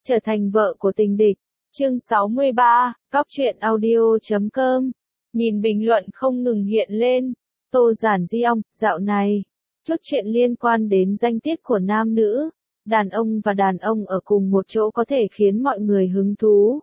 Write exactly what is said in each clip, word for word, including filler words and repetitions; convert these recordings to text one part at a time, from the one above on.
Trở thành vợ của tình địch. Chương sáu mươi ba, Cóc truyện audio chấm com. Nhìn bình luận không ngừng hiện lên. Tô Giản Di ong, dạo này, chút chuyện liên quan đến danh tiết của nam nữ, đàn ông và đàn ông ở cùng một chỗ có thể khiến mọi người hứng thú.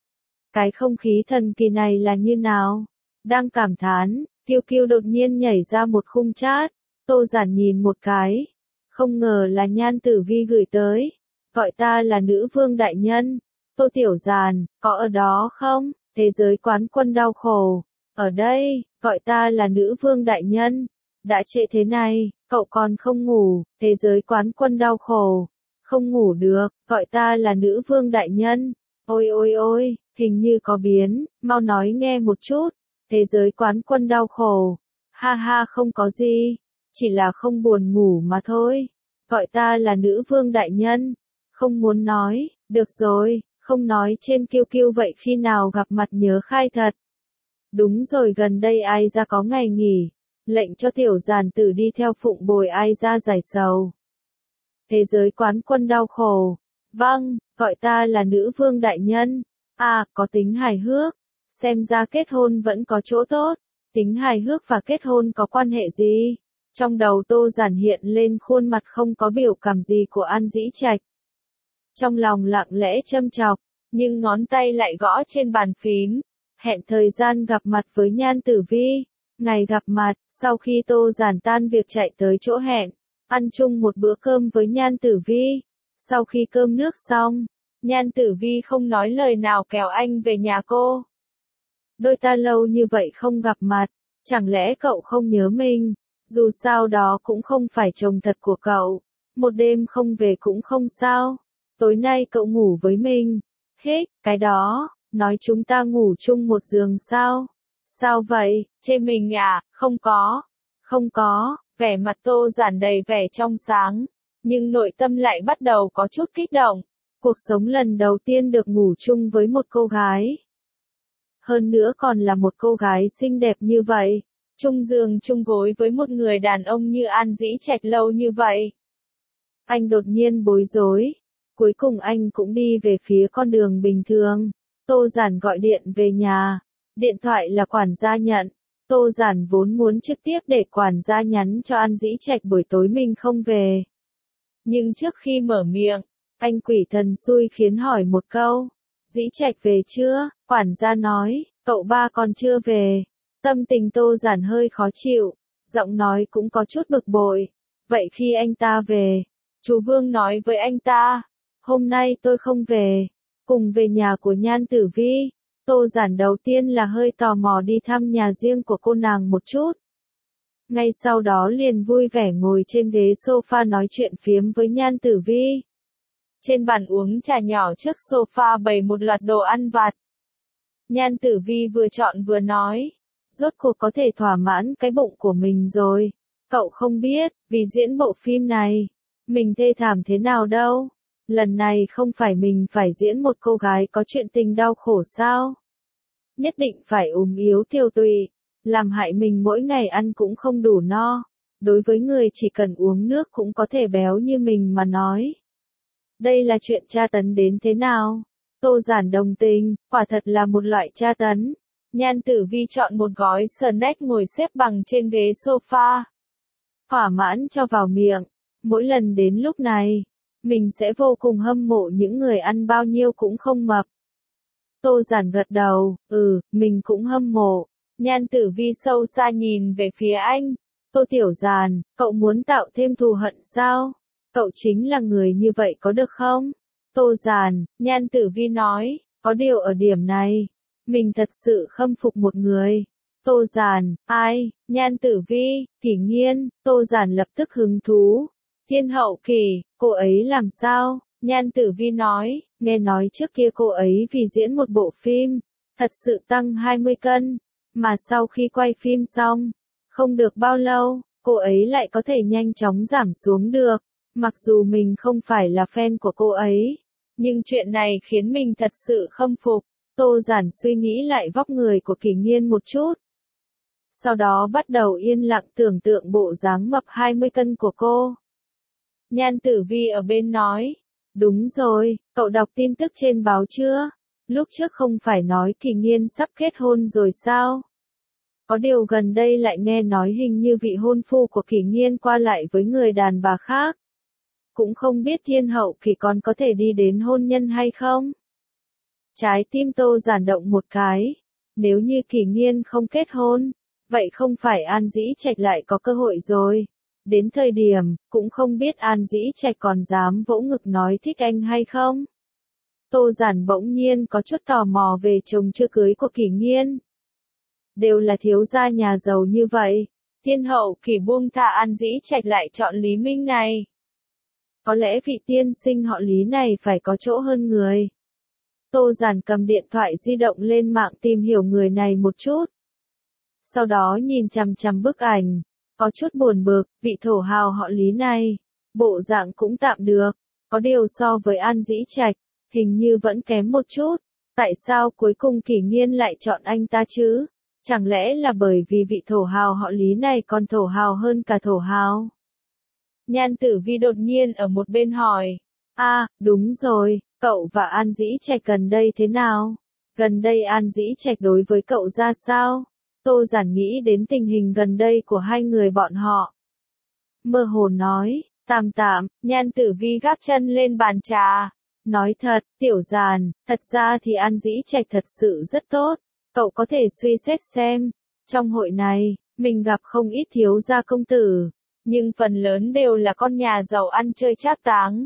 Cái không khí thần kỳ này là như nào? Đang cảm thán, Kiêu Kiêu đột nhiên nhảy ra một khung chat. Tô Giản nhìn một cái. Không ngờ là Nhan Tử Vi gửi tới. Gọi ta là nữ vương đại nhân. Tô Tiểu Giản, có ở đó không? Thế giới quán quân đau khổ. Ở đây, gọi ta là nữ vương đại nhân. Đã trễ thế này, cậu còn không ngủ. Thế giới quán quân đau khổ. Không ngủ được, gọi ta là nữ vương đại nhân. Ôi ôi ôi, hình như có biến, mau nói nghe một chút. Thế giới quán quân đau khổ. Ha ha, không có gì. Chỉ là không buồn ngủ mà thôi. Gọi ta là nữ vương đại nhân. Không muốn nói, được rồi, không nói trên Kiêu Kiêu vậy khi nào gặp mặt nhớ khai thật. Đúng rồi, gần đây ai ra có ngày nghỉ, lệnh cho Tiểu Giản Tử đi theo phụng bồi ai ra giải sầu. Thế giới quán quân đau khổ. Vâng, gọi ta là nữ vương đại nhân. À, có tính hài hước. Xem ra kết hôn vẫn có chỗ tốt. Tính hài hước và kết hôn có quan hệ gì? Trong đầu Tô Giản hiện lên khuôn mặt không có biểu cảm gì của An Dĩ Trạch. Trong lòng lặng lẽ châm chọc, nhưng ngón tay lại gõ trên bàn phím. Hẹn thời gian gặp mặt với Nhan Tử Vi. Ngày gặp mặt, sau khi Tô Giản tan việc chạy tới chỗ hẹn, ăn chung một bữa cơm với Nhan Tử Vi. Sau khi cơm nước xong, Nhan Tử Vi không nói lời nào kéo anh về nhà cô. Đôi ta lâu như vậy không gặp mặt, chẳng lẽ cậu không nhớ mình? Dù sao đó cũng không phải chồng thật của cậu. Một đêm không về cũng không sao. Tối nay cậu ngủ với mình. Hết, cái đó, nói chúng ta ngủ chung một giường sao? Sao vậy, chê mình à? Không có. Không có, vẻ mặt Tô Giản đầy vẻ trong sáng. Nhưng nội tâm lại bắt đầu có chút kích động. Cuộc sống lần đầu tiên được ngủ chung với một cô gái. Hơn nữa còn là một cô gái xinh đẹp như vậy. Chung giường chung gối với một người đàn ông như An Dĩ Trạch lâu như vậy. Anh đột nhiên bối rối. Cuối cùng anh cũng đi về phía con đường bình thường. Tô Giản gọi điện về nhà. Điện thoại là quản gia nhận. Tô Giản vốn muốn trực tiếp để quản gia nhắn cho An Dĩ Trạch buổi tối mình không về. Nhưng trước khi mở miệng, anh quỷ thần xui khiến hỏi một câu. Dĩ Trạch về chưa? Quản gia nói, cậu ba còn chưa về. Tâm tình Tô Giản hơi khó chịu, giọng nói cũng có chút bực bội. Vậy khi anh ta về, chú Vương nói với anh ta, hôm nay tôi không về, cùng về nhà của Nhan Tử Vi. Tô Giản đầu tiên là hơi tò mò đi thăm nhà riêng của cô nàng một chút. Ngay sau đó liền vui vẻ ngồi trên ghế sofa nói chuyện phiếm với Nhan Tử Vi. Trên bàn uống trà nhỏ trước sofa bày một loạt đồ ăn vặt. Nhan Tử Vi vừa chọn vừa nói, rốt cuộc có thể thỏa mãn cái bụng của mình rồi. Cậu không biết, vì diễn bộ phim này, mình thê thảm thế nào đâu. Lần này không phải mình phải diễn một cô gái có chuyện tình đau khổ sao? Nhất định phải ốm yếu tiêu tụy, làm hại mình mỗi ngày ăn cũng không đủ no. Đối với người chỉ cần uống nước cũng có thể béo như mình mà nói. Đây là chuyện tra tấn đến thế nào? Tô Giản đồng tình, quả thật là một loại tra tấn. Nhan Tử Vi chọn một gói snack ngồi xếp bằng trên ghế sofa. Thỏa mãn cho vào miệng. Mỗi lần đến lúc này, mình sẽ vô cùng hâm mộ những người ăn bao nhiêu cũng không mập. Tô Giản gật đầu, ừ, mình cũng hâm mộ. Nhan Tử Vi sâu xa nhìn về phía anh. Tô Tiểu Giản, cậu muốn tạo thêm thù hận sao? Cậu chính là người như vậy có được không? Tô Giản, Nhan Tử Vi nói, có điều ở điểm này, mình thật sự khâm phục một người. Tô Giản, ai? Nhan Tử Vi, Kỷ Nghiên. Tô Giản lập tức hứng thú. Thiên hậu Kỷ, cô ấy làm sao? Nhan Tử Vi nói, nghe nói trước kia cô ấy vì diễn một bộ phim, thật sự tăng hai mươi cân, mà sau khi quay phim xong, không được bao lâu, cô ấy lại có thể nhanh chóng giảm xuống được. Mặc dù mình không phải là fan của cô ấy, nhưng chuyện này khiến mình thật sự khâm phục. Tô Giản suy nghĩ lại vóc người của Kỷ Nghiên một chút. Sau đó bắt đầu yên lặng tưởng tượng bộ dáng mập hai mươi cân của cô. Nhan Tử Vi ở bên nói, đúng rồi, Cậu đọc tin tức trên báo chưa? Lúc trước không phải nói Kỳ Nghiên sắp kết hôn rồi sao? Có điều gần đây lại nghe nói hình như vị hôn phu của Kỳ Nghiên qua lại với người đàn bà khác. Cũng không biết Thiên Hậu Kỳ còn có thể đi đến hôn nhân hay không? Trái tim Tô Giản động một cái. Nếu như Kỳ Nghiên không kết hôn, vậy không phải An Dĩ Trạch lại có cơ hội rồi. Đến thời điểm, cũng không biết An Dĩ Trạch còn dám vỗ ngực nói thích anh hay không. Tô Giản bỗng nhiên có chút tò mò về chồng chưa cưới của Kỳ Nghiên. Đều là thiếu gia nhà giàu như vậy, Thiên Hậu Kỳ buông tha An Dĩ Trạch lại chọn Lý Minh này. Có lẽ vị tiên sinh họ Lý này phải có chỗ hơn người. Tô Giản cầm điện thoại di động lên mạng tìm hiểu người này một chút. Sau đó nhìn chằm chằm bức ảnh, có chút buồn bực, vị thổ hào họ Lý này, bộ dạng cũng tạm được, có điều so với An Dĩ Trạch, hình như vẫn kém một chút. Tại sao cuối cùng Kỳ Nghiên lại chọn anh ta chứ? Chẳng lẽ là bởi vì vị thổ hào họ Lý này còn thổ hào hơn cả thổ hào? Nhan Tử Vi đột nhiên ở một bên hỏi. À, đúng rồi, cậu và An Dĩ Trạch gần đây thế nào? Gần đây An Dĩ Trạch đối với cậu ra sao? Tô Giản nghĩ đến tình hình gần đây của hai người bọn họ. Mơ hồ nói, tạm tạm, Nhan Tử Vi gác chân lên bàn trà. Nói thật, Tiểu Giản, thật ra thì An Dĩ Trạch thật sự rất tốt. Cậu có thể suy xét xem. Trong hội này, mình gặp không ít thiếu gia công tử. Nhưng phần lớn đều là con nhà giàu ăn chơi trác táng.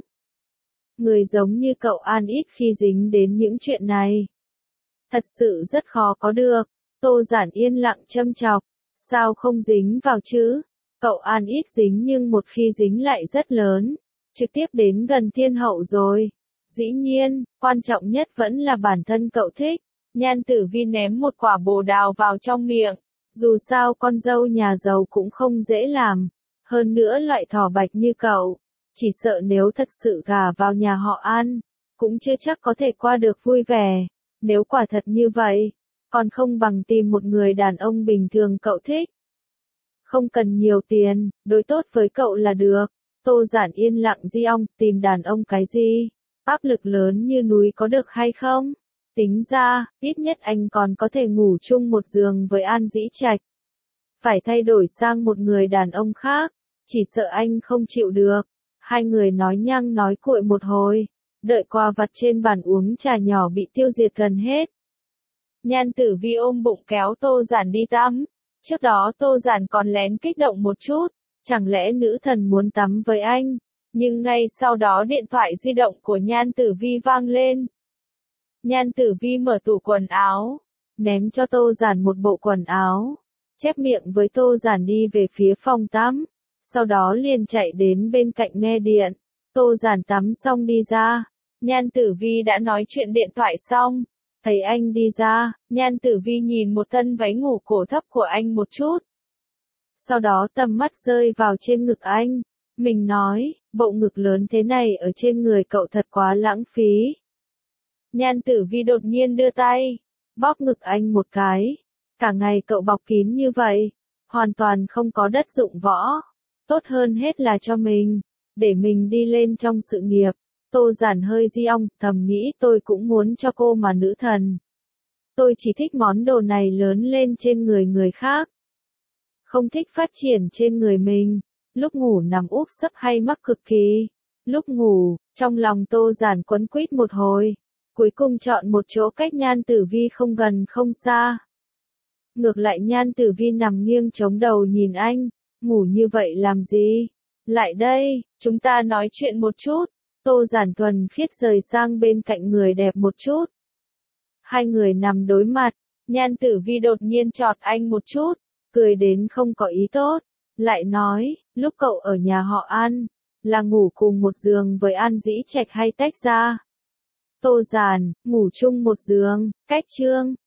Người giống như cậu An ít khi dính đến những chuyện này. Thật sự rất khó có được. Tô Giản yên lặng châm chọc. Sao không dính vào chứ? Cậu An ít dính nhưng một khi dính lại rất lớn. Trực tiếp đến gần Thiên Hậu rồi. Dĩ nhiên, quan trọng nhất vẫn là bản thân cậu thích. Nhan Tử Vi ném một quả bồ đào vào trong miệng. Dù sao con dâu nhà giàu cũng không dễ làm. Hơn nữa loại thỏ bạch như cậu. Chỉ sợ nếu thật sự gả vào nhà họ An, cũng chưa chắc có thể qua được vui vẻ. Nếu quả thật như vậy, còn không bằng tìm một người đàn ông bình thường cậu thích. Không cần nhiều tiền, đối tốt với cậu là được. Tô Giản yên lặng di ong, tìm đàn ông cái gì? Áp lực lớn như núi có được hay không? Tính ra, ít nhất anh còn có thể ngủ chung một giường với An Dĩ Trạch. Phải thay đổi sang một người đàn ông khác, chỉ sợ anh không chịu được. Hai người nói nhăng nói cuội một hồi, đợi quà vặt trên bàn uống trà nhỏ bị tiêu diệt gần hết. Nhan Tử Vi ôm bụng kéo Tô Giản đi tắm. Trước đó Tô Giản còn lén kích động một chút, chẳng lẽ nữ thần muốn tắm với anh? Nhưng ngay sau đó điện thoại di động của Nhan Tử Vi vang lên. Nhan Tử Vi mở tủ quần áo, ném cho Tô Giản một bộ quần áo, chép miệng với Tô Giản đi về phía phòng tắm, sau đó liền chạy đến bên cạnh nghe điện. Tô Giản tắm xong đi ra, Nhan Tử Vi đã nói chuyện điện thoại xong, thấy anh đi ra, Nhan Tử Vi nhìn một thân váy ngủ cổ thấp của anh một chút. Sau đó tầm mắt rơi vào trên ngực anh, mình nói, bộ ngực lớn thế này ở trên người cậu thật quá lãng phí. Nhan Tử Vi đột nhiên đưa tay, bóp ngực anh một cái. Cả ngày cậu bọc kín như vậy, hoàn toàn không có đất dụng võ. Tốt hơn hết là cho mình, để mình đi lên trong sự nghiệp. Tô Giản hơi di ong, thầm nghĩ tôi cũng muốn cho cô mà nữ thần. Tôi chỉ thích món đồ này lớn lên trên người người khác. Không thích phát triển trên người mình. Lúc ngủ nằm úp sấp hay mắc cực kỳ. Lúc ngủ, trong lòng Tô Giản quấn quýt một hồi. Cuối cùng chọn một chỗ cách Nhan Tử Vi không gần không xa. Ngược lại Nhan Tử Vi nằm nghiêng chống đầu nhìn anh, ngủ như vậy làm gì? Lại đây, chúng ta nói chuyện một chút. Tô Giản thuần khiết rời sang bên cạnh người đẹp một chút. Hai người nằm đối mặt, Nhan Tử Vi đột nhiên chọt anh một chút, cười đến không có ý tốt, lại nói, lúc cậu ở nhà họ An, là ngủ cùng một giường với An Dĩ Trạch hay tách ra? Tô Giản, ngủ chung một giường, cách chương.